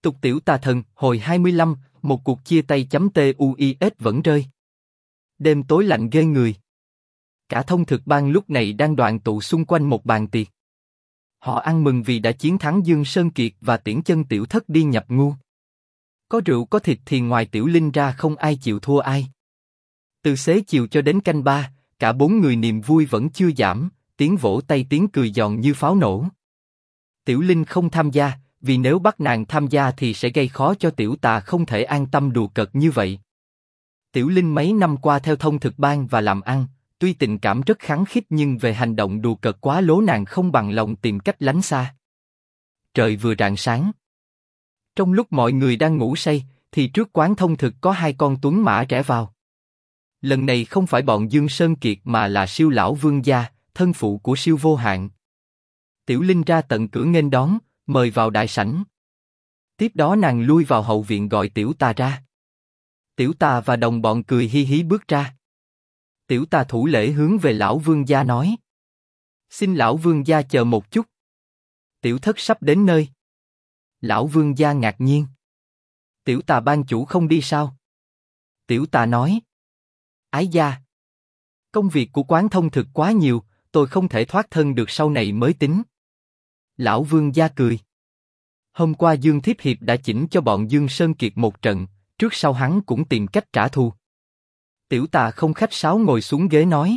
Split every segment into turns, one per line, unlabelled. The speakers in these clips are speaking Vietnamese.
Tục tiểu tà thần, hồi 25, một cuộc chia tay .tuis vẫn rơi. Đêm tối lạnh ghê người. Cả thông thực bang lúc này đang đoàn tụ xung quanh một bàn tiệc. Họ ăn mừng vì đã chiến thắng Dương Sơn Kiệt và tiễn chân tiểu thất đi nhập ngu. Có rượu có thịt thì ngoài Tiểu Linh ra không ai chịu thua ai. Từ xế chiều cho đến canh ba, cả bốn người niềm vui vẫn chưa giảm, tiếng vỗ tay tiếng cười giòn như pháo nổ. Tiểu Linh không tham gia, vì nếu bắt nàng tham gia thì sẽ gây khó cho Tiểu Tà không thể an tâm đùa cợt như vậy. Tiểu Linh mấy năm qua theo thông thực bang và làm ăn, tuy tình cảm rất khăng khít nhưng về hành động đùa cợt quá lố nàng không bằng lòng tìm cách lánh xa. Trời vừa rạng sáng. Trong lúc mọi người đang ngủ say, thì trước quán thông thực có hai con tuấn mã rẽ vào. Lần này không phải bọn Dương Sơn Kiệt mà là Siêu lão vương gia, thân phụ của Siêu vô hạn. Tiểu Linh ra tận cửa nghênh đón, mời vào đại sảnh. Tiếp đó nàng lui vào hậu viện gọi Tiểu Tà ra. Tiểu Tà và đồng bọn cười hi hí bước ra. Tiểu Tà thủ lễ hướng về lão vương gia nói: xin lão vương gia chờ một chút. Tiểu thất sắp đến nơi. Lão vương gia ngạc nhiên. Tiểu Tà ban chủ không đi sao? Tiểu Tà nói: ái gia, công việc của quán thông thực quá nhiều, tôi không thể thoát thân được, sau này mới tính. Lão vương gia cười. Hôm qua Dương Thiếp Hiệp đã chỉnh cho bọn Dương Sơn Kiệt một trận, trước sau hắn cũng tìm cách trả thù. Tiểu Tà không khách sáo ngồi xuống ghế nói: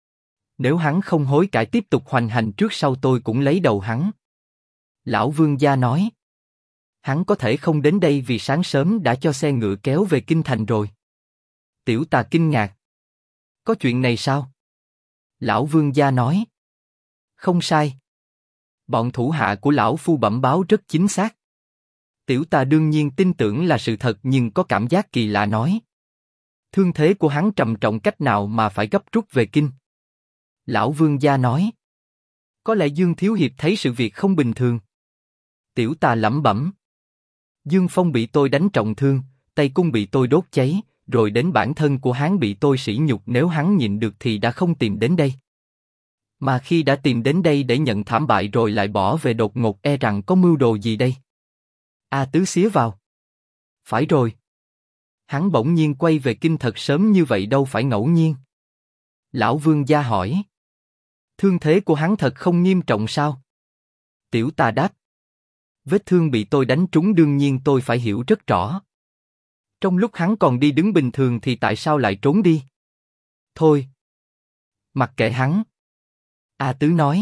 nếu hắn không hối cải tiếp tục hoành hành trước sau tôi cũng lấy đầu hắn. Lão vương gia nói: hắn có thể không đến đây vì sáng sớm đã cho xe ngựa kéo về kinh thành rồi. Tiểu Tà kinh ngạc. Có chuyện này sao? Lão vương gia nói: không sai. Bọn thủ hạ của lão phu bẩm báo rất chính xác. Tiểu Tà đương nhiên tin tưởng là sự thật nhưng có cảm giác kỳ lạ nói: thương thế của hắn trầm trọng cách nào mà phải gấp rút về kinh? Lão vương gia nói: có lẽ Dương thiếu hiệp thấy sự việc không bình thường. Tiểu Tà lẩm bẩm: Dương Phong bị tôi đánh trọng thương, Tây Cung bị tôi đốt cháy, rồi đến bản thân của hắn bị tôi sỉ nhục, nếu hắn nhịn được thì đã không tìm đến đây. Mà khi đã tìm đến đây để nhận thảm bại rồi lại bỏ về đột ngột, e rằng có mưu đồ gì đây. A Tứ xía vào: phải rồi. Hắn bỗng nhiên quay về kinh thật sớm như vậy đâu phải ngẫu nhiên. Lão vương gia hỏi: thương thế của hắn thật không nghiêm trọng sao? Tiểu Tà đáp: vết thương bị tôi đánh trúng đương nhiên tôi phải hiểu rất rõ. Trong lúc hắn còn đi đứng bình thường thì tại sao lại trốn đi? Thôi, mặc kệ hắn. A Tứ nói: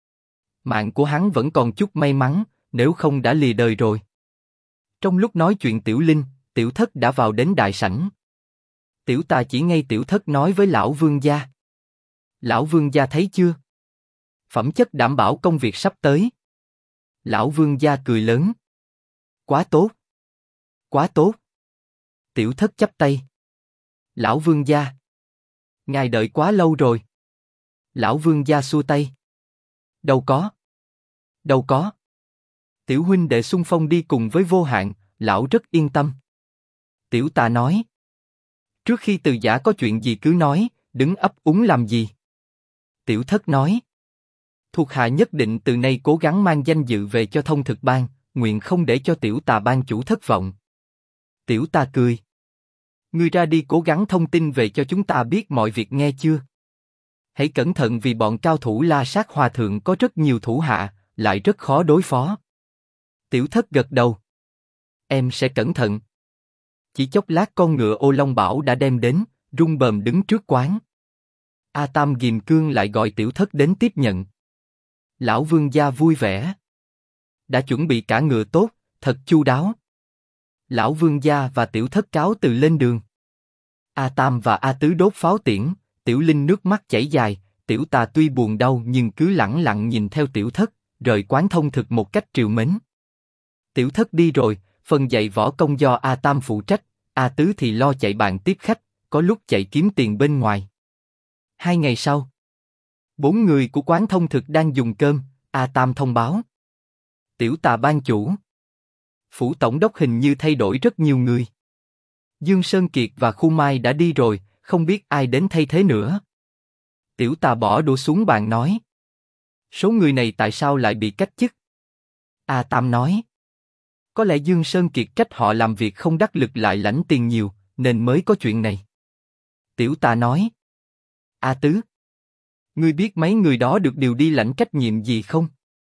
mạng của hắn vẫn còn chút may mắn, nếu không đã lìa đời rồi. Trong lúc nói chuyện Tiểu Linh, Tiểu Thất đã vào đến đại sảnh. Tiểu Tà chỉ ngay Tiểu Thất nói với lão vương gia: lão vương gia thấy chưa? Phẩm chất đảm bảo công việc sắp tới. Lão vương gia cười lớn: quá tốt, quá tốt. Tiểu Thất chắp tay: lão vương gia, ngài đợi quá lâu rồi. Lão vương gia xua tay: đâu có, đâu có. Tiểu huynh đệ xung phong đi cùng với vô hạn, lão rất yên tâm. Tiểu Tà nói: trước khi từ giã có chuyện gì cứ nói, đứng ấp úng làm gì? Tiểu Thất nói: thuộc hạ nhất định từ nay cố gắng mang danh dự về cho thông thực bang, nguyện không để cho Tiểu Tà ban chủ thất vọng. Tiểu Tà cười: ngươi ra đi cố gắng thông tin về cho chúng ta biết mọi việc nghe chưa? Hãy cẩn thận vì bọn cao thủ La Sát Hòa Thượng có rất nhiều thủ hạ, lại rất khó đối phó. Tiểu Thất gật đầu: em sẽ cẩn thận. Chỉ chốc lát con ngựa Ô Long Bảo đã đem đến, rung bờm đứng trước quán. A Tam Ghìm Cương lại gọi Tiểu Thất đến tiếp nhận. Lão vương gia vui vẻ: đã chuẩn bị cả ngựa tốt, thật chu đáo. Lão vương gia và Tiểu Thất cáo từ lên đường. A Tam và A Tứ đốt pháo tiễn, Tiểu Linh nước mắt chảy dài. Tiểu Tà tuy buồn đau nhưng cứ lẳng lặng nhìn theo Tiểu Thất, rời quán thông thực một cách trìu mến. Tiểu Thất đi rồi, phần dạy võ công do A Tam phụ trách, A Tứ thì lo chạy bàn tiếp khách, có lúc chạy kiếm tiền bên ngoài. 2 ngày sau, 4 người của quán thông thực đang dùng cơm. A Tam thông báo: Tiểu Tà ban chủ, phủ tổng đốc hình như thay đổi rất nhiều người. Dương Sơn Kiệt và Khu Mai đã đi rồi, không biết ai đến thay thế nữa. Tiểu Tà bỏ đũa xuống bàn nói: số người này tại sao lại bị cách chức? A Tam nói: Có lẽ Dương Sơn Kiệt trách họ làm việc không đắc lực lại lãnh tiền nhiều, nên mới có chuyện này. Tiểu Tà nói. A Tứ, ngươi biết mấy người đó được điều đi lãnh trách nhiệm gì không?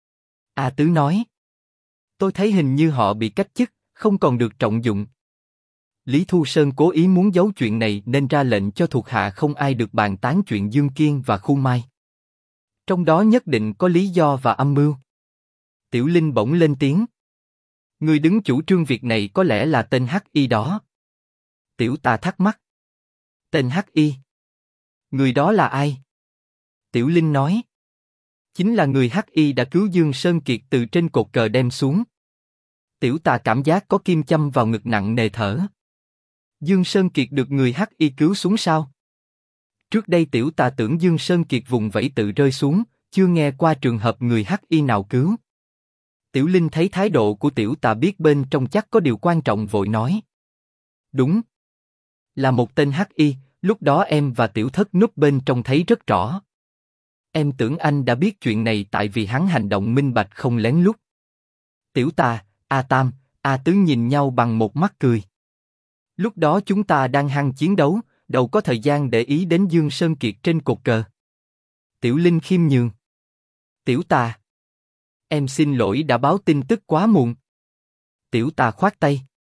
A Tứ nói. Tôi thấy hình như họ bị cách chức, không còn được trọng dụng. Lý Thu Sơn cố ý muốn giấu chuyện này nên ra lệnh cho thuộc hạ không ai được bàn tán chuyện Dương Kiên và Khu Mai. Trong đó nhất định có lý do và âm mưu. Tiểu Linh bỗng lên tiếng. Người đứng chủ trương việc này có lẽ là tên H.I. đó. Tiểu Tà thắc mắc. Tên H.I. Người đó là ai? Tiểu Linh nói. Chính là người H.I. đã cứu Dương Sơn Kiệt từ trên cột cờ đem xuống. Tiểu Tà cảm giác có kim châm vào ngực nặng nề thở. Dương Sơn Kiệt được người H.I. cứu xuống sao? Trước đây Tiểu Tà tưởng Dương Sơn Kiệt vùng vẫy tự rơi xuống, chưa nghe qua trường hợp người H.I. nào cứu. Tiểu Linh thấy thái độ của Tiểu Tà biết bên trong chắc có điều quan trọng vội nói. Đúng. Là một tên H.I., lúc đó em và Tiểu Thất núp bên trong thấy rất rõ. Em tưởng anh đã biết chuyện này tại vì hắn hành động minh bạch không lén lút. Tiểu Tà, A Tam, A Tứ nhìn nhau bằng một mắt cười. Lúc đó chúng ta đang hăng chiến đấu, đâu có thời gian để ý đến Dương Sơn Kiệt trên cột cờ. Tiểu Linh khiêm nhường. Tiểu Tà, em xin lỗi đã báo tin tức quá muộn. Tiểu Tà khoát tay.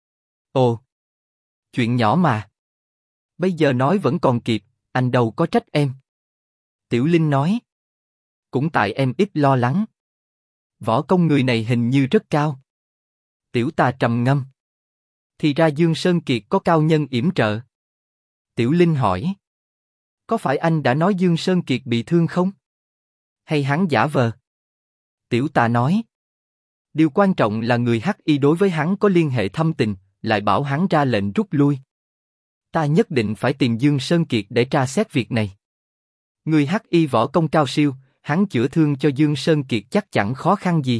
Ồ, chuyện nhỏ mà. Bây giờ nói vẫn còn kịp, anh đâu có trách em. Tiểu Linh nói. Cũng tại em ít lo lắng. Võ công người này hình như rất cao. Tiểu Tà trầm ngâm. Thì ra Dương Sơn Kiệt có cao nhân yểm trợ. Tiểu Linh hỏi. Có phải anh đã nói Dương Sơn Kiệt bị thương không? Hay hắn giả vờ? Tiểu Tà nói. Điều quan trọng là người H.I. đối với hắn có liên hệ thâm tình, lại bảo hắn ra lệnh rút lui. Ta nhất định phải tìm Dương Sơn Kiệt để tra xét việc này. Người H.I. võ công cao siêu, hắn chữa thương cho Dương Sơn Kiệt chắc chẳng khó khăn gì.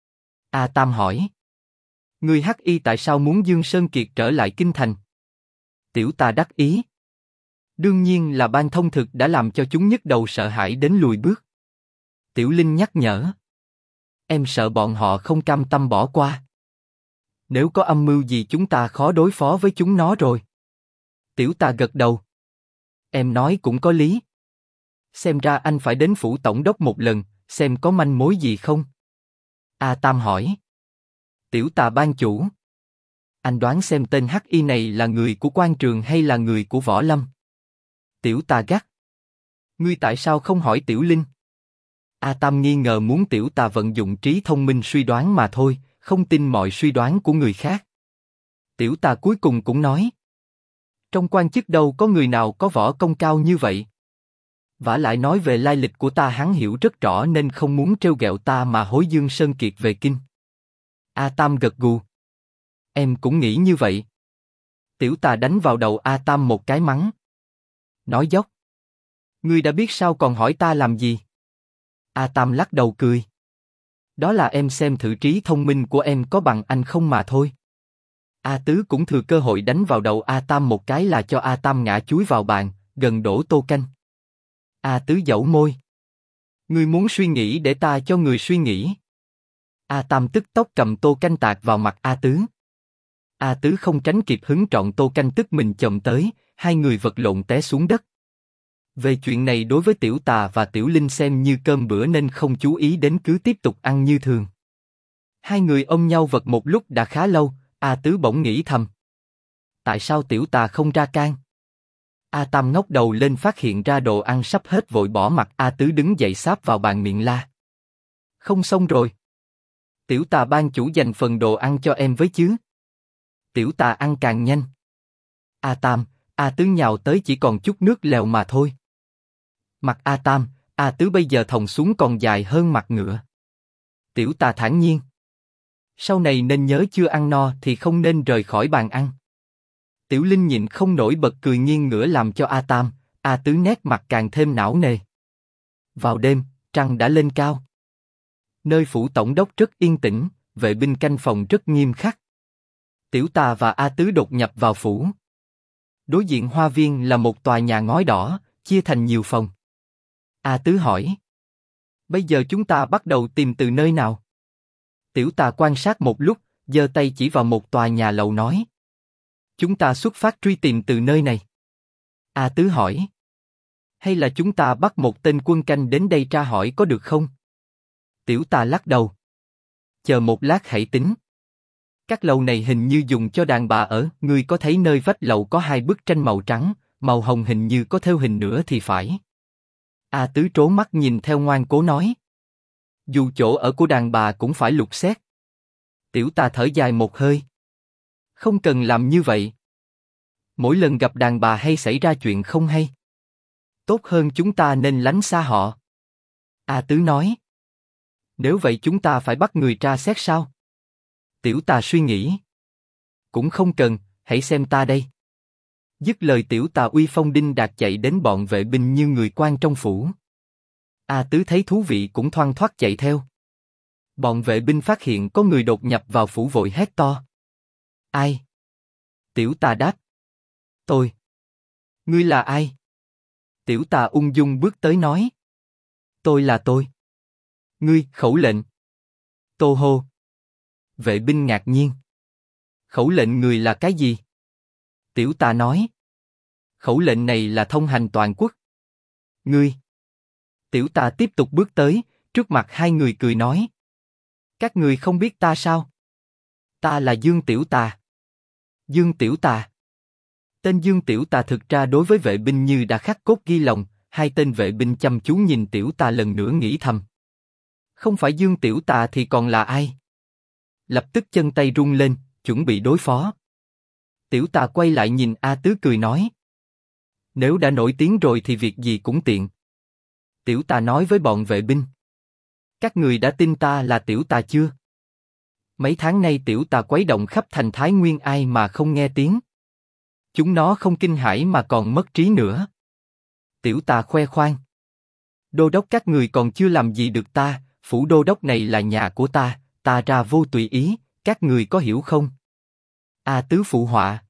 A Tam hỏi. Người H.I. tại sao muốn Dương Sơn Kiệt trở lại kinh thành? Tiểu Tà đắc ý. Đương nhiên là Ban Thông Thực đã làm cho chúng nhức đầu sợ hãi đến lùi bước. Tiểu Linh nhắc nhở. Em sợ bọn họ không cam tâm bỏ qua. Nếu có âm mưu gì chúng ta khó đối phó với chúng nó rồi. Tiểu Tà gật đầu. Em nói cũng có lý. Xem ra anh phải đến phủ tổng đốc một lần, xem có manh mối gì không. A Tam hỏi. Tiểu Tà ban chủ. Anh đoán xem tên H.I. này là người của quan trường hay là người của võ lâm? Tiểu Tà gắt. Ngươi tại sao không hỏi Tiểu Linh? A Tam nghi ngờ muốn Tiểu Tà vận dụng trí thông minh suy đoán mà thôi, không tin mọi suy đoán của người khác. Tiểu Tà cuối cùng cũng nói. Trong quan chức đâu có người nào có võ công cao như vậy. Vả lại nói về lai lịch của ta hắn hiểu rất rõ nên không muốn trêu ghẹo ta mà hối Dương Sơn Kiệt về kinh. A Tam gật gù. Em cũng nghĩ như vậy. Tiểu Tà đánh vào đầu A Tam một cái mắng. Nói dốc. Ngươi đã biết sao còn hỏi ta làm gì? A Tam lắc đầu cười. Đó là em xem thử trí thông minh của em có bằng anh không mà thôi. A Tứ cũng thừa cơ hội đánh vào đầu A Tam một cái là cho A Tam ngã chúi vào bàn, gần đổ tô canh. A Tứ dẫu môi. Ngươi muốn suy nghĩ để ta cho người suy nghĩ. A Tam tức tốc cầm tô canh tạt vào mặt A Tứ. A Tứ không tránh kịp hứng trọn tô canh tức mình chồm tới, hai người vật lộn té xuống đất. Về chuyện này đối với Tiểu Tà và Tiểu Linh xem như cơm bữa nên không chú ý đến cứ tiếp tục ăn như thường. Hai người ôm nhau vật một lúc đã khá lâu, A Tứ bỗng nghĩ thầm. Tại sao Tiểu Tà không ra can? A Tam ngóc đầu lên phát hiện ra đồ ăn sắp hết vội bỏ mặt A Tứ đứng dậy sáp vào bàn miệng la. Không xong rồi. Tiểu Tà ban chủ dành phần đồ ăn cho em với chứ. Tiểu Tà ăn càng nhanh. A Tam, A Tứ nhào tới chỉ còn chút nước lèo mà thôi. Mặt A Tam, A Tứ bây giờ thòng xuống còn dài hơn mặt ngựa. Tiểu Tà thản nhiên. Sau này nên nhớ chưa ăn no thì không nên rời khỏi bàn ăn. Tiểu Linh nhịn không nổi bật cười nghiêng ngửa làm cho A Tam, A Tứ nét mặt càng thêm não nề. Vào đêm, trăng đã lên cao. Nơi phủ tổng đốc rất yên tĩnh, vệ binh canh phòng rất nghiêm khắc. Tiểu Tà và A Tứ đột nhập vào phủ. Đối diện hoa viên là một tòa nhà ngói đỏ, chia thành nhiều phòng. A Tứ hỏi. Bây giờ chúng ta bắt đầu tìm từ nơi nào? Tiểu Tà quan sát một lúc, giơ tay chỉ vào một tòa nhà lầu nói. Chúng ta xuất phát truy tìm từ nơi này. A Tứ hỏi. Hay là chúng ta bắt một tên quân canh đến đây tra hỏi có được không? Tiểu Tà lắc đầu. Chờ một lát hãy tính. Các lầu này hình như dùng cho đàn bà ở, ngươi có thấy nơi vách lầu có hai bức tranh màu trắng, màu hồng hình như có thêu hình nữa thì phải. A Tứ trố mắt nhìn theo ngoan cố nói. Dù chỗ ở của đàn bà cũng phải lục xét. Tiểu Tà thở dài một hơi. Không cần làm như vậy. Mỗi lần gặp đàn bà hay xảy ra chuyện không hay. Tốt hơn chúng ta nên lánh xa họ. A Tứ nói. Nếu vậy chúng ta phải bắt người tra xét sao? Tiểu Tà suy nghĩ. Cũng không cần, hãy xem ta đây. Dứt lời Tiểu Tà uy phong đinh đạc chạy đến bọn vệ binh như người quan trong phủ. A Tứ thấy thú vị cũng thoăn thoắt chạy theo. Bọn vệ binh phát hiện có người đột nhập vào phủ vội hét to. Ai? Tiểu Tà đáp. Tôi. Ngươi là ai? Tiểu Tà ung dung bước tới nói. Tôi là tôi. Ngươi, khẩu lệnh. Tô hô. Vệ binh ngạc nhiên. Khẩu lệnh người là cái gì? Tiểu Tà nói. Khẩu lệnh này là thông hành toàn quốc. Ngươi. Tiểu Tà tiếp tục bước tới, trước mặt hai người cười nói. Các người không biết ta sao? Ta là Dương Tiểu Tà. Dương Tiểu Tà. Tên Dương Tiểu Tà thực ra đối với vệ binh như đã khắc cốt ghi lòng, hai tên vệ binh chăm chú nhìn Tiểu Tà lần nữa nghĩ thầm. Không phải Dương Tiểu Tà thì còn là ai? Lập tức chân tay rung lên, chuẩn bị đối phó. Tiểu Tà quay lại nhìn A Tứ cười nói. Nếu đã nổi tiếng rồi thì việc gì cũng tiện. Tiểu Tà nói với bọn vệ binh. Các người đã tin ta là Tiểu Tà chưa? Mấy tháng nay Tiểu Tà quấy động khắp thành Thái Nguyên ai mà không nghe tiếng. Chúng nó không kinh hãi mà còn mất trí nữa. Tiểu Tà khoe khoang. Đô đốc các người còn chưa làm gì được ta, phủ đô đốc này là nhà của ta, ta ra vô tùy ý, các người có hiểu không? A Tứ phụ họa.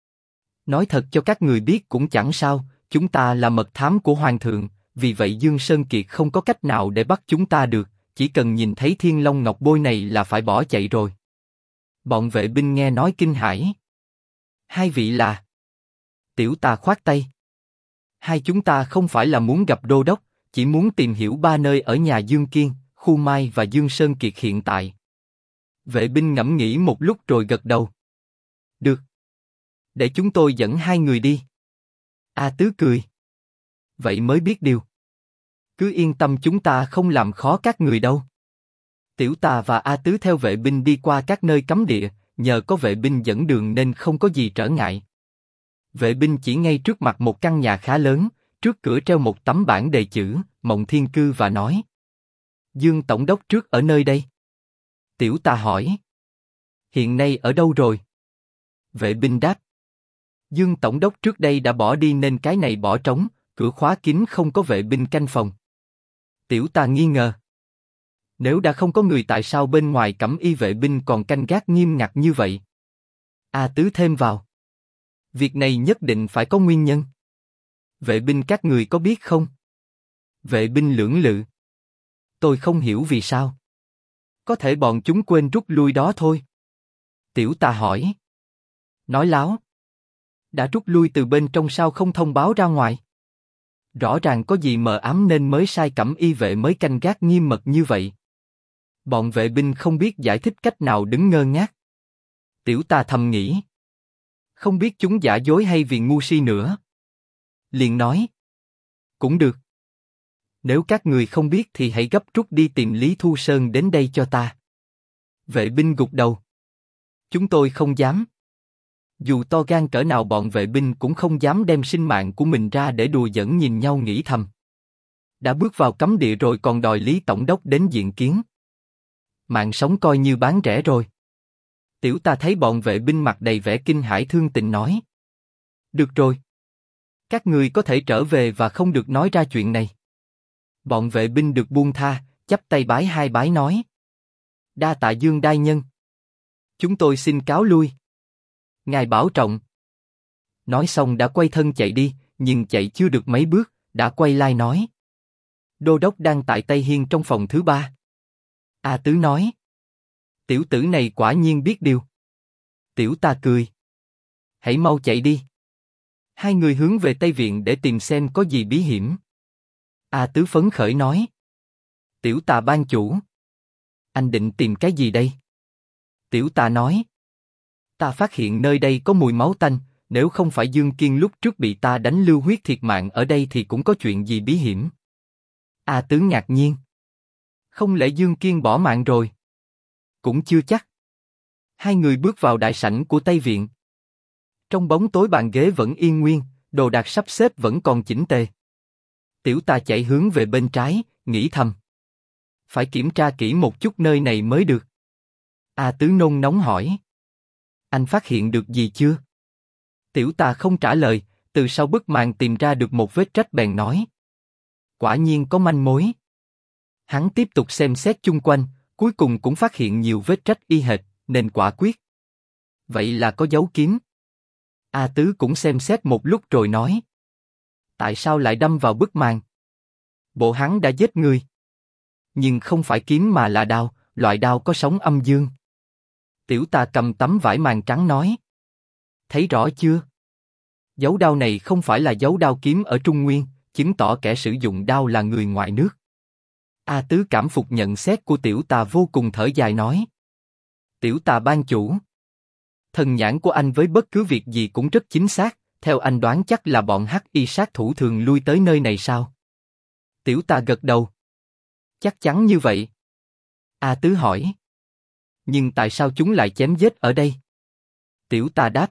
Nói thật cho các người biết cũng chẳng sao, chúng ta là mật thám của hoàng thượng, vì vậy Dương Sơn Kiệt không có cách nào để bắt chúng ta được, chỉ cần nhìn thấy Thiên Long Ngọc Bôi này là phải bỏ chạy rồi. Bọn vệ binh nghe nói kinh hãi. Hai vị là? Tiểu Tà khoát tay. Hai chúng ta không phải là muốn gặp đô đốc, chỉ muốn tìm hiểu ba nơi ở nhà Dương Kiên, Khu Mai và Dương Sơn Kiệt hiện tại. Vệ binh ngẫm nghĩ một lúc rồi gật đầu. Được. Để chúng tôi dẫn hai người đi. A Tứ cười. Vậy mới biết điều. Cứ yên tâm chúng ta không làm khó các người đâu. Tiểu Tà và A Tứ theo vệ binh đi qua các nơi cấm địa, nhờ có vệ binh dẫn đường nên không có gì trở ngại. Vệ binh chỉ ngay trước mặt một căn nhà khá lớn, trước cửa treo một tấm bảng đề chữ, Mộng Thiên Cư và nói. Dương Tổng đốc trước ở nơi đây. Tiểu Tà hỏi. Hiện nay ở đâu rồi? Vệ binh đáp. Dương Tổng đốc trước đây đã bỏ đi nên cái này bỏ trống, cửa khóa kín không có vệ binh canh phòng. Tiểu Tà nghi ngờ. Nếu đã không có người tại sao bên ngoài cẩm y vệ binh còn canh gác nghiêm ngặt như vậy? A Tứ thêm vào. Việc này nhất định phải có nguyên nhân. Vệ binh các người có biết không? Vệ binh lưỡng lự. Tôi không hiểu vì sao. Có thể bọn chúng quên rút lui đó thôi. Tiểu Tà hỏi. Nói láo. Đã rút lui từ bên trong sao không thông báo ra ngoài? Rõ ràng có gì mờ ám nên mới sai cẩm y vệ mới canh gác nghiêm mật như vậy. Bọn vệ binh không biết giải thích cách nào đứng ngơ ngác. Tiểu Tà thầm nghĩ. Không biết chúng giả dối hay vì ngu si nữa. Liền nói. Cũng được. Nếu các người không biết thì hãy gấp rút đi tìm Lý Thu Sơn đến đây cho ta. Vệ binh gục đầu. Chúng tôi không dám. Dù to gan cỡ nào bọn vệ binh cũng không dám đem sinh mạng của mình ra để đùa giỡn nhìn nhau nghĩ thầm. Đã bước vào cấm địa rồi còn đòi Lý Tổng đốc đến diện kiến. Mạng sống coi như bán rẻ rồi. Tiểu Tà thấy bọn vệ binh mặt đầy vẻ kinh hãi thương tình nói. Được rồi. Các người có thể trở về và không được nói ra chuyện này. Bọn vệ binh được buông tha, chắp tay bái hai bái nói. Đa tạ Dương đại nhân. Chúng tôi xin cáo lui. Ngài bảo trọng. Nói xong đã quay thân chạy đi, nhưng chạy chưa được mấy bước, đã quay lại nói. Đô đốc đang tại Tây Hiên trong phòng thứ 3. A Tứ nói. Tiểu tử này quả nhiên biết điều. Tiểu ta cười. Hãy mau chạy đi. Hai người hướng về Tây Viện để tìm xem có gì bí hiểm. A Tứ phấn khởi nói. Tiểu Tà ban chủ. Anh định tìm cái gì đây? Tiểu Tà nói. Ta phát hiện nơi đây có mùi máu tanh, nếu không phải Dương Kiên lúc trước bị ta đánh lưu huyết thiệt mạng ở đây thì cũng có chuyện gì bí hiểm. A Tứ ngạc nhiên. Không lẽ Dương Kiên bỏ mạng rồi? Cũng chưa chắc. Hai người bước vào đại sảnh của Tây Viện. Trong bóng tối bàn ghế vẫn yên nguyên, đồ đạc sắp xếp vẫn còn chỉnh tề. Tiểu Tà chạy hướng về bên trái, nghĩ thầm. Phải kiểm tra kỹ một chút nơi này mới được. A Tứ nôn nóng hỏi. Anh phát hiện được gì chưa? Tiểu Tà không trả lời, từ sau bức màn tìm ra được một vết rách bèn nói. Quả nhiên có manh mối. Hắn tiếp tục xem xét chung quanh, cuối cùng cũng phát hiện nhiều vết rách y hệt, nên quả quyết. Vậy là có dấu kiếm. A Tứ cũng xem xét một lúc rồi nói. Tại sao lại đâm vào bức màn? Bộ hắn đã giết người. Nhưng không phải kiếm mà là đao, loại đao có sóng âm dương. Tiểu Tà cầm tấm vải màn trắng nói. Thấy rõ chưa? Dấu đao này không phải là dấu đao kiếm ở Trung Nguyên, chứng tỏ kẻ sử dụng đao là người ngoài nước. A Tứ cảm phục nhận xét của Tiểu Tà vô cùng thở dài nói. Tiểu Tà ban chủ. Thần nhãn của anh với bất cứ việc gì cũng rất chính xác, theo anh đoán chắc là bọn hắc y sát thủ thường lui tới nơi này sao? Tiểu Tà gật đầu. Chắc chắn như vậy. A Tứ hỏi. Nhưng tại sao chúng lại chém giết ở đây? Tiểu Tà đáp.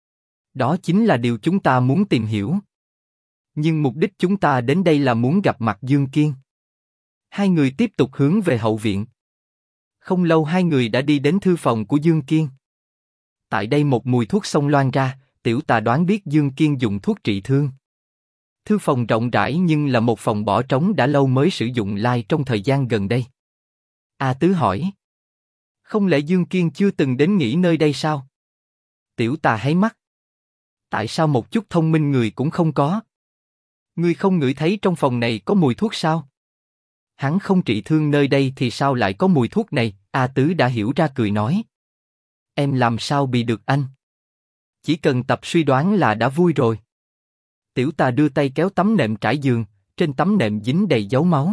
Đó chính là điều chúng ta muốn tìm hiểu. Nhưng mục đích chúng ta đến đây là muốn gặp mặt Dương Kiên. Hai người tiếp tục hướng về hậu viện. Không lâu hai người đã đi đến thư phòng của Dương Kiên. Tại đây một mùi thuốc xông loang ra, Tiểu Tà đoán biết Dương Kiên dùng thuốc trị thương. Thư phòng rộng rãi nhưng là một phòng bỏ trống đã lâu mới sử dụng lại trong thời gian gần đây. A Tứ hỏi. Không lẽ Dương Kiên chưa từng đến nghỉ nơi đây sao? Tiểu Tà háy mắt. Tại sao một chút thông minh người cũng không có? Ngươi không ngửi thấy trong phòng này có mùi thuốc sao? Hắn không trị thương nơi đây thì sao lại có mùi thuốc này? A Tứ đã hiểu ra cười nói. Em làm sao bị được anh? Chỉ cần tập suy đoán là đã vui rồi. Tiểu Tà đưa tay kéo tấm nệm trải giường, trên tấm nệm dính đầy dấu máu.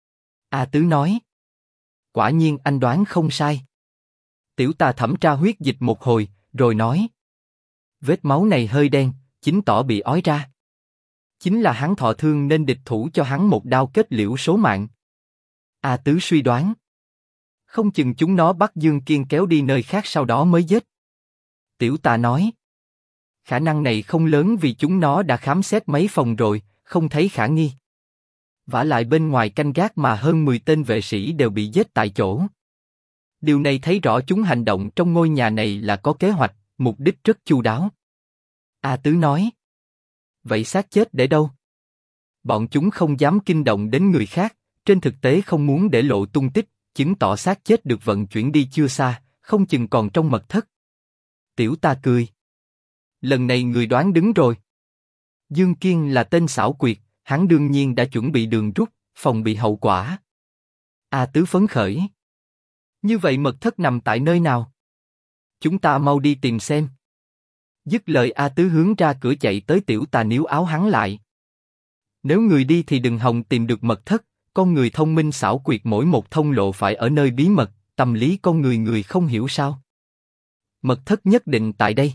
A Tứ nói. Quả nhiên anh đoán không sai. Tiểu Tà thẩm tra huyết dịch một hồi, rồi nói. Vết máu này hơi đen, chính tỏ bị ói ra. Chính là hắn thọ thương nên địch thủ cho hắn một đao kết liễu số mạng. A Tứ suy đoán. Không chừng chúng nó bắt Dương Kiên kéo đi nơi khác sau đó mới giết. Tiểu Tà nói. Khả năng này không lớn vì chúng nó đã khám xét mấy phòng rồi, không thấy khả nghi. Vả lại bên ngoài canh gác mà hơn 10 tên vệ sĩ đều bị giết tại chỗ. Điều này thấy rõ chúng hành động trong ngôi nhà này là có kế hoạch, mục đích rất chu đáo. A Tứ nói. Vậy xác chết để đâu? Bọn chúng không dám kinh động đến người khác, trên thực tế không muốn để lộ tung tích, chứng tỏ xác chết được vận chuyển đi chưa xa, không chừng còn trong mật thất. Tiểu Tà cười. Lần này người đoán đứng rồi. Dương Kiên là tên xảo quyệt, hắn đương nhiên đã chuẩn bị đường rút, phòng bị hậu quả. A Tứ phấn khởi. Như vậy mật thất nằm tại nơi nào? Chúng ta mau đi tìm xem. Dứt lời A Tứ hướng ra cửa chạy tới Tiểu Tà níu áo hắn lại. Nếu người đi thì đừng hòng tìm được mật thất, con người thông minh xảo quyệt mỗi một thông lộ phải ở nơi bí mật, tâm lý con người người không hiểu sao? Mật thất nhất định tại đây.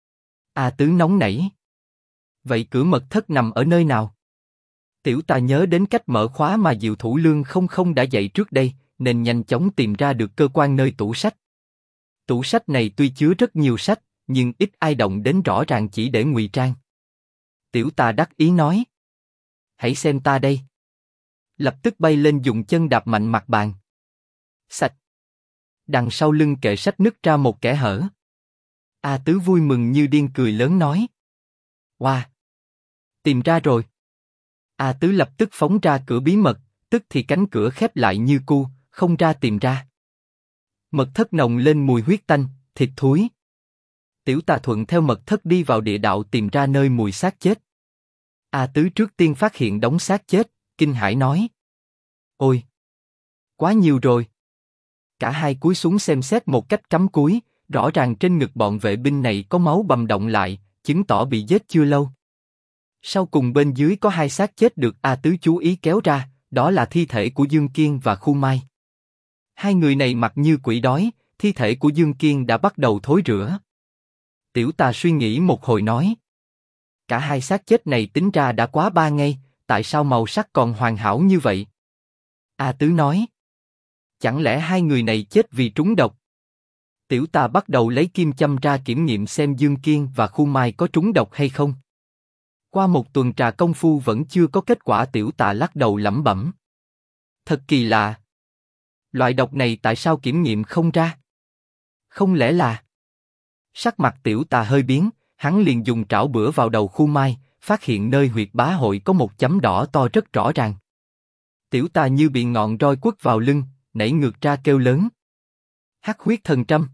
A Tứ nóng nảy. Vậy cửa mật thất nằm ở nơi nào? Tiểu Tà nhớ đến cách mở khóa mà Diệu Thủ Lương không đã dạy trước đây, nên nhanh chóng tìm ra được cơ quan nơi tủ sách. Tủ sách này tuy chứa rất nhiều sách, nhưng ít ai động đến, rõ ràng chỉ để ngụy trang. Tiểu Tà đắc ý nói. Hãy xem ta đây. Lập tức bay lên dùng chân đạp mạnh mặt bàn. Sạch. Đằng sau lưng kệ sách nứt ra một kẽ hở. A Tứ vui mừng như điên cười lớn nói. Wow! Tìm ra rồi. A Tứ lập tức phóng ra cửa bí mật, tức thì cánh cửa khép lại như cu, không ra tìm ra. Mật thất nồng lên mùi huyết tanh, thịt thúi. Tiểu Tà thuận theo mật thất đi vào địa đạo tìm ra nơi mùi xác chết. A Tứ trước tiên phát hiện đống xác chết, kinh hãi nói. Ôi! Quá nhiều rồi. Cả hai cúi xuống xem xét một cách cắm cúi, rõ ràng trên ngực bọn vệ binh này có máu bầm đọng lại, chứng tỏ bị giết chưa lâu. Sau cùng bên dưới có hai xác chết được A Tứ chú ý kéo ra, đó là thi thể của Dương Kiên và Khu Mai. Hai người này mặt như quỷ đói, thi thể của Dương Kiên đã bắt đầu thối rữa. Tiểu Tà suy nghĩ một hồi nói. Cả hai xác chết này tính ra đã quá 3 ngày, tại sao màu sắc còn hoàn hảo như vậy? A Tứ nói. Chẳng lẽ hai người này chết vì trúng độc? Tiểu Tà bắt đầu lấy kim châm ra kiểm nghiệm xem Dương Kiên và Khu Mai có trúng độc hay không. Qua một tuần trà công phu vẫn chưa có kết quả. Tiểu Tà lắc đầu lẩm bẩm. Thật kỳ lạ. Loại độc này tại sao kiểm nghiệm không ra? Không lẽ là... Sắc mặt Tiểu Tà hơi biến, hắn liền dùng trảo bữa vào đầu Khu Mai, phát hiện nơi huyệt bá hội có một chấm đỏ to rất rõ ràng. Tiểu Tà như bị ngọn roi quất vào lưng, nảy ngược ra kêu lớn. Hắc huyết thần trâm.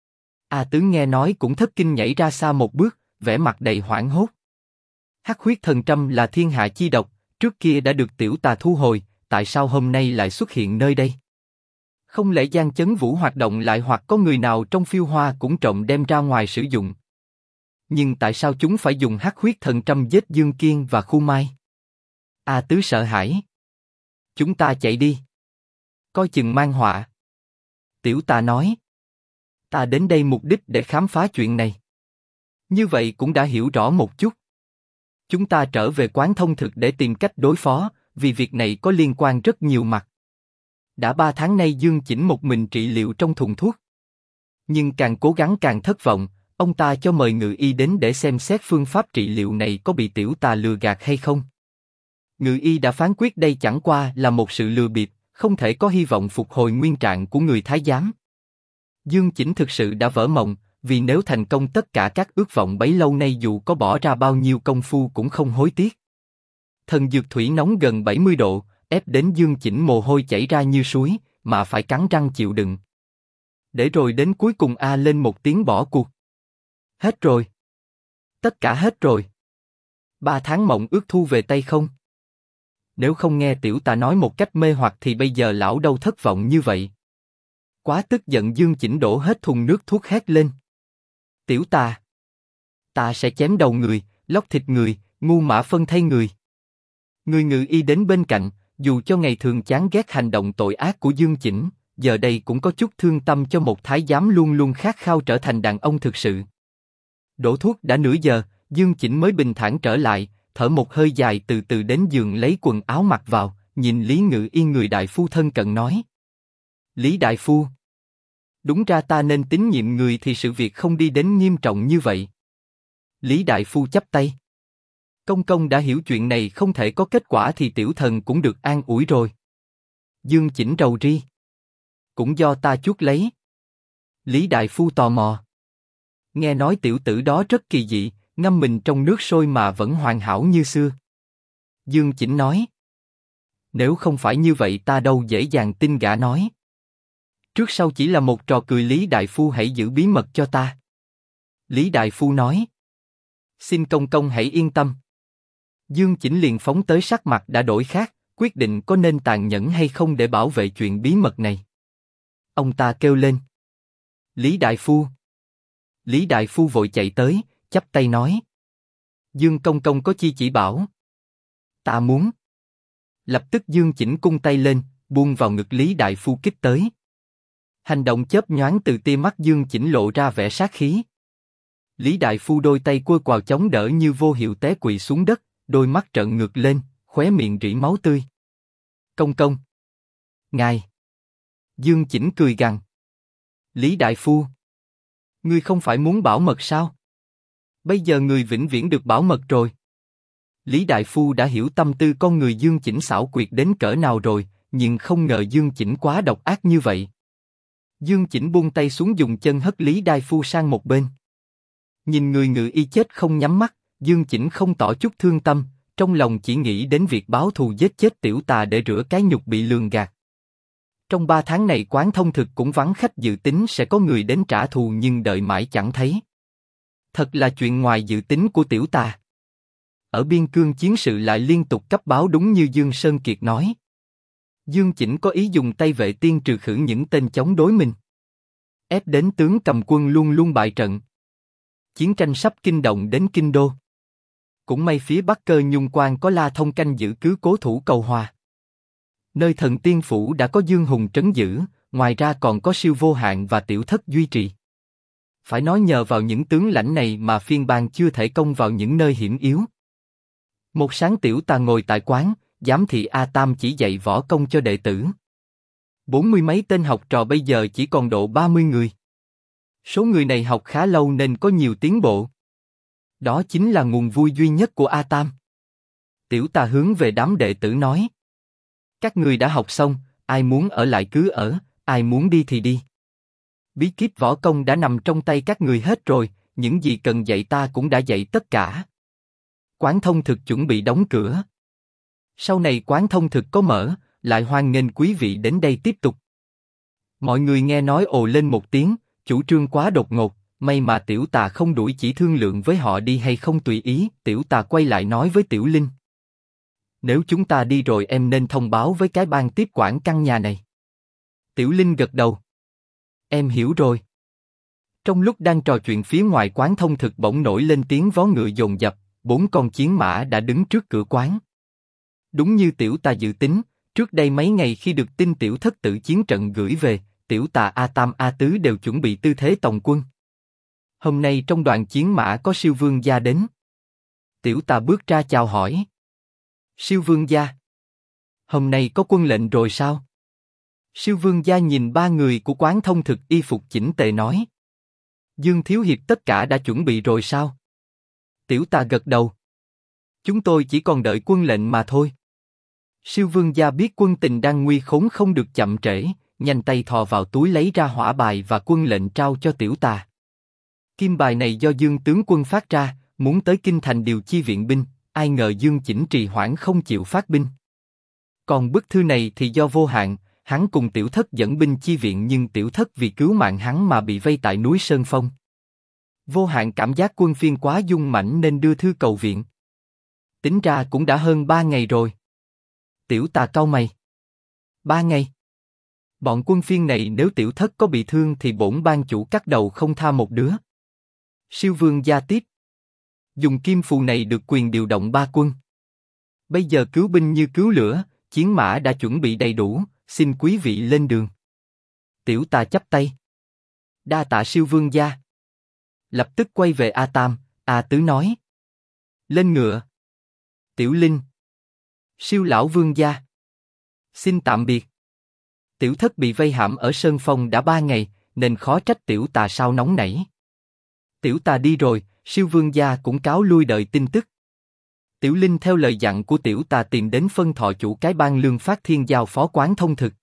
A Tứ nghe nói cũng thất kinh nhảy ra xa một bước, vẻ mặt đầy hoảng hốt. Hắc huyết thần trâm là thiên hạ chi độc, trước kia đã được Tiểu Tà thu hồi, tại sao hôm nay lại xuất hiện nơi đây? Không lẽ Giang Chấn Vũ hoạt động lại hoặc có người nào trong Phiêu Hoa cũng trộm đem ra ngoài sử dụng? Nhưng tại sao chúng phải dùng hắc huyết thần trâm giết Dương Kiên và Khu Mai? A Tứ sợ hãi. Chúng ta chạy đi. Coi chừng mang họa. Tiểu Tà nói. Ta đến đây mục đích để khám phá chuyện này. Như vậy cũng đã hiểu rõ một chút. Chúng ta trở về quán thông thực để tìm cách đối phó, vì việc này có liên quan rất nhiều mặt. Đã 3 tháng nay Dương Chỉnh một mình trị liệu trong thùng thuốc. Nhưng càng cố gắng càng thất vọng, ông ta cho mời ngự y đến để xem xét phương pháp trị liệu này có bị Tiểu Tà lừa gạt hay không. Ngự y đã phán quyết đây chẳng qua là một sự lừa bịp, không thể có hy vọng phục hồi nguyên trạng của người thái giám. Dương Chỉnh thực sự đã vỡ mộng, vì nếu thành công tất cả các ước vọng bấy lâu nay dù có bỏ ra bao nhiêu công phu cũng không hối tiếc. Thần dược thủy nóng gần 70 độ, ép đến Dương Chỉnh mồ hôi chảy ra như suối, mà phải cắn răng chịu đựng. Để rồi đến cuối cùng a lên một tiếng bỏ cuộc. Hết rồi. Tất cả hết rồi. 3 tháng mộng ước thu về tay không? Nếu không nghe Tiểu Tà nói một cách mê hoặc thì bây giờ lão đâu thất vọng như vậy. Quá tức giận Dương Chỉnh đổ hết thùng nước thuốc hét lên. Tiểu Tà! Ta sẽ chém đầu người, lóc thịt người, ngu mã phân thây người. Người ngự y đến bên cạnh, dù cho ngày thường chán ghét hành động tội ác của Dương Chỉnh, giờ đây cũng có chút thương tâm cho một thái giám luôn luôn khát khao trở thành đàn ông thực sự. Đổ thuốc đã nửa giờ, Dương Chỉnh mới bình thản trở lại, thở một hơi dài từ từ đến giường lấy quần áo mặc vào, nhìn Lý Ngự Y người đại phu thân cận nói. Lý đại phu, đúng ra ta nên tín nhiệm người thì sự việc không đi đến nghiêm trọng như vậy. Lý đại phu chắp tay. Công công đã hiểu chuyện này không thể có kết quả thì tiểu thần cũng được an ủi rồi. Dương Chỉnh rầu ri. Cũng do ta chuốc lấy. Lý đại phu tò mò. Nghe nói tiểu tử đó rất kỳ dị, ngâm mình trong nước sôi mà vẫn hoàn hảo như xưa. Dương Chỉnh nói. Nếu không phải như vậy ta đâu dễ dàng tin gã nói. Trước sau chỉ là một trò cười. Lý đại phu hãy giữ bí mật cho ta. Lý đại phu nói. Xin công công hãy yên tâm. Dương Chỉnh liền phóng tới sắc mặt đã đổi khác, quyết định có nên tàn nhẫn hay không để bảo vệ chuyện bí mật này. Ông ta kêu lên. Lý đại phu. Lý đại phu vội chạy tới, chắp tay nói. Dương công công có chi chỉ bảo. Ta muốn. Lập tức Dương Chỉnh cung tay lên, buông vào ngực Lý đại phu kích tới. Hành động chớp nhoáng từ tia mắt Dương Chỉnh lộ ra vẻ sát khí. Lý đại phu đôi tay quơ quào chống đỡ như vô hiệu té quỵ xuống đất, đôi mắt trợn ngược lên, khóe miệng rỉ máu tươi. Công công. Ngài. Dương Chỉnh cười gằn. Lý đại phu. Ngươi không phải muốn bảo mật sao? Bây giờ người vĩnh viễn được bảo mật rồi. Lý đại phu đã hiểu tâm tư con người Dương Chỉnh xảo quyệt đến cỡ nào rồi, nhưng không ngờ Dương Chỉnh quá độc ác như vậy. Dương Chỉnh buông tay xuống dùng chân hất Lý đại phu sang một bên. Nhìn người ngự y chết không nhắm mắt, Dương Chỉnh không tỏ chút thương tâm, trong lòng chỉ nghĩ đến việc báo thù giết chết tiểu tà để rửa cái nhục bị lường gạt. Trong 3 tháng này quán thông thực cũng vắng khách, dự tính sẽ có người đến trả thù nhưng đợi mãi chẳng thấy. Thật là chuyện ngoài dự tính của tiểu tà. Ở biên cương chiến sự lại liên tục cấp báo đúng như Dương Sơn Kiệt nói. Dương Chỉnh có ý dùng tay vệ tiên trừ khử những tên chống đối mình. Ép đến tướng cầm quân luôn luôn bại trận. Chiến tranh sắp kinh động đến kinh đô. Cũng may phía Bắc Cơ Nhung Quan có La Thông canh giữ cứ cố thủ cầu hòa. Nơi Thần Tiên Phủ đã có Dương Hùng trấn giữ, ngoài ra còn có Siêu Vô Hạn và Tiểu Thất duy trì. Phải nói nhờ vào những tướng lãnh này mà phiên bang chưa thể công vào những nơi hiểm yếu. Một sáng Tiểu Tà ngồi tại quán, giám thị A Tam chỉ dạy võ công cho đệ tử. 40 mấy tên học trò bây giờ chỉ còn độ 30 người. Số người này học khá lâu nên có nhiều tiến bộ. Đó chính là nguồn vui duy nhất của A Tam. Tiểu Tà hướng về đám đệ tử nói: các người đã học xong, ai muốn ở lại cứ ở, ai muốn đi thì đi. Bí kíp võ công đã nằm trong tay các người hết rồi, những gì cần dạy ta cũng đã dạy tất cả. Quán Thông Thực chuẩn bị đóng cửa. Sau này Quán Thông Thực có mở, lại hoan nghênh quý vị đến đây tiếp tục. Mọi người nghe nói ồ lên một tiếng, chủ trương quá đột ngột, may mà Tiểu Tà không đuổi chỉ thương lượng với họ đi hay không tùy ý. Tiểu Tà quay lại nói với Tiểu Linh: nếu chúng ta đi rồi em nên thông báo với cái ban tiếp quản căn nhà này. Tiểu Linh gật đầu. Em hiểu rồi. Trong lúc đang trò chuyện phía ngoài Quán Thông Thực bỗng nổi lên tiếng vó ngựa dồn dập, 4 con chiến mã đã đứng trước cửa quán. Đúng như Tiểu Tà dự tính, trước đây mấy ngày khi được tin Tiểu Thất tự chiến trận gửi về, Tiểu Tà A Tam A Tứ đều chuẩn bị tư thế tòng quân. Hôm nay trong đoàn chiến mã có Siêu Vương gia đến. Tiểu Tà bước ra chào hỏi. Siêu Vương gia, hôm nay có quân lệnh rồi sao? Siêu Vương gia nhìn 3 người của Quán Thông Thực y phục chỉnh tề nói. Dương Thiếu Hiệp tất cả đã chuẩn bị rồi sao? Tiểu Tà gật đầu. Chúng tôi chỉ còn đợi quân lệnh mà thôi. Siêu Vương gia biết quân tình đang nguy khốn không được chậm trễ, nhanh tay thò vào túi lấy ra hỏa bài và quân lệnh trao cho Tiểu Tà. Kim bài này do Dương tướng quân phát ra, muốn tới kinh thành điều chi viện binh, ai ngờ Dương Chỉnh trì hoãn không chịu phát binh. Còn bức thư này thì do Vô Hạn, hắn cùng Tiểu Thất dẫn binh chi viện nhưng Tiểu Thất vì cứu mạng hắn mà bị vây tại núi Sơn Phong. Vô Hạn cảm giác quân phiên quá dung mãnh nên đưa thư cầu viện. Tính ra cũng đã hơn 3 ngày rồi. Tiểu Tà cau mày. 3 ngày? Bọn quân phiên này nếu Tiểu Thất có bị thương thì bổn ban chủ cắt đầu không tha một đứa. Siêu Vương gia tiếp. Dùng kim phù này được quyền điều động 3 quân. Bây giờ cứu binh như cứu lửa, chiến mã đã chuẩn bị đầy đủ, xin quý vị lên đường. Tiểu Tà chắp tay. Đa tạ Siêu Vương gia. Lập tức quay về A Tam, A Tứ nói. Lên ngựa. Tiểu Linh. Siêu lão Vương gia. Xin tạm biệt. Tiểu Thất bị vây hãm ở Sơn Phong đã 3 ngày, nên khó trách Tiểu Tà sao nóng nảy. Tiểu Tà đi rồi, Siêu Vương gia cũng cáo lui đợi tin tức. Tiểu Linh theo lời dặn của Tiểu Tà tìm đến phân thọ chủ cái ban Lương Phát Thiên giao phó Quán Thông Thực.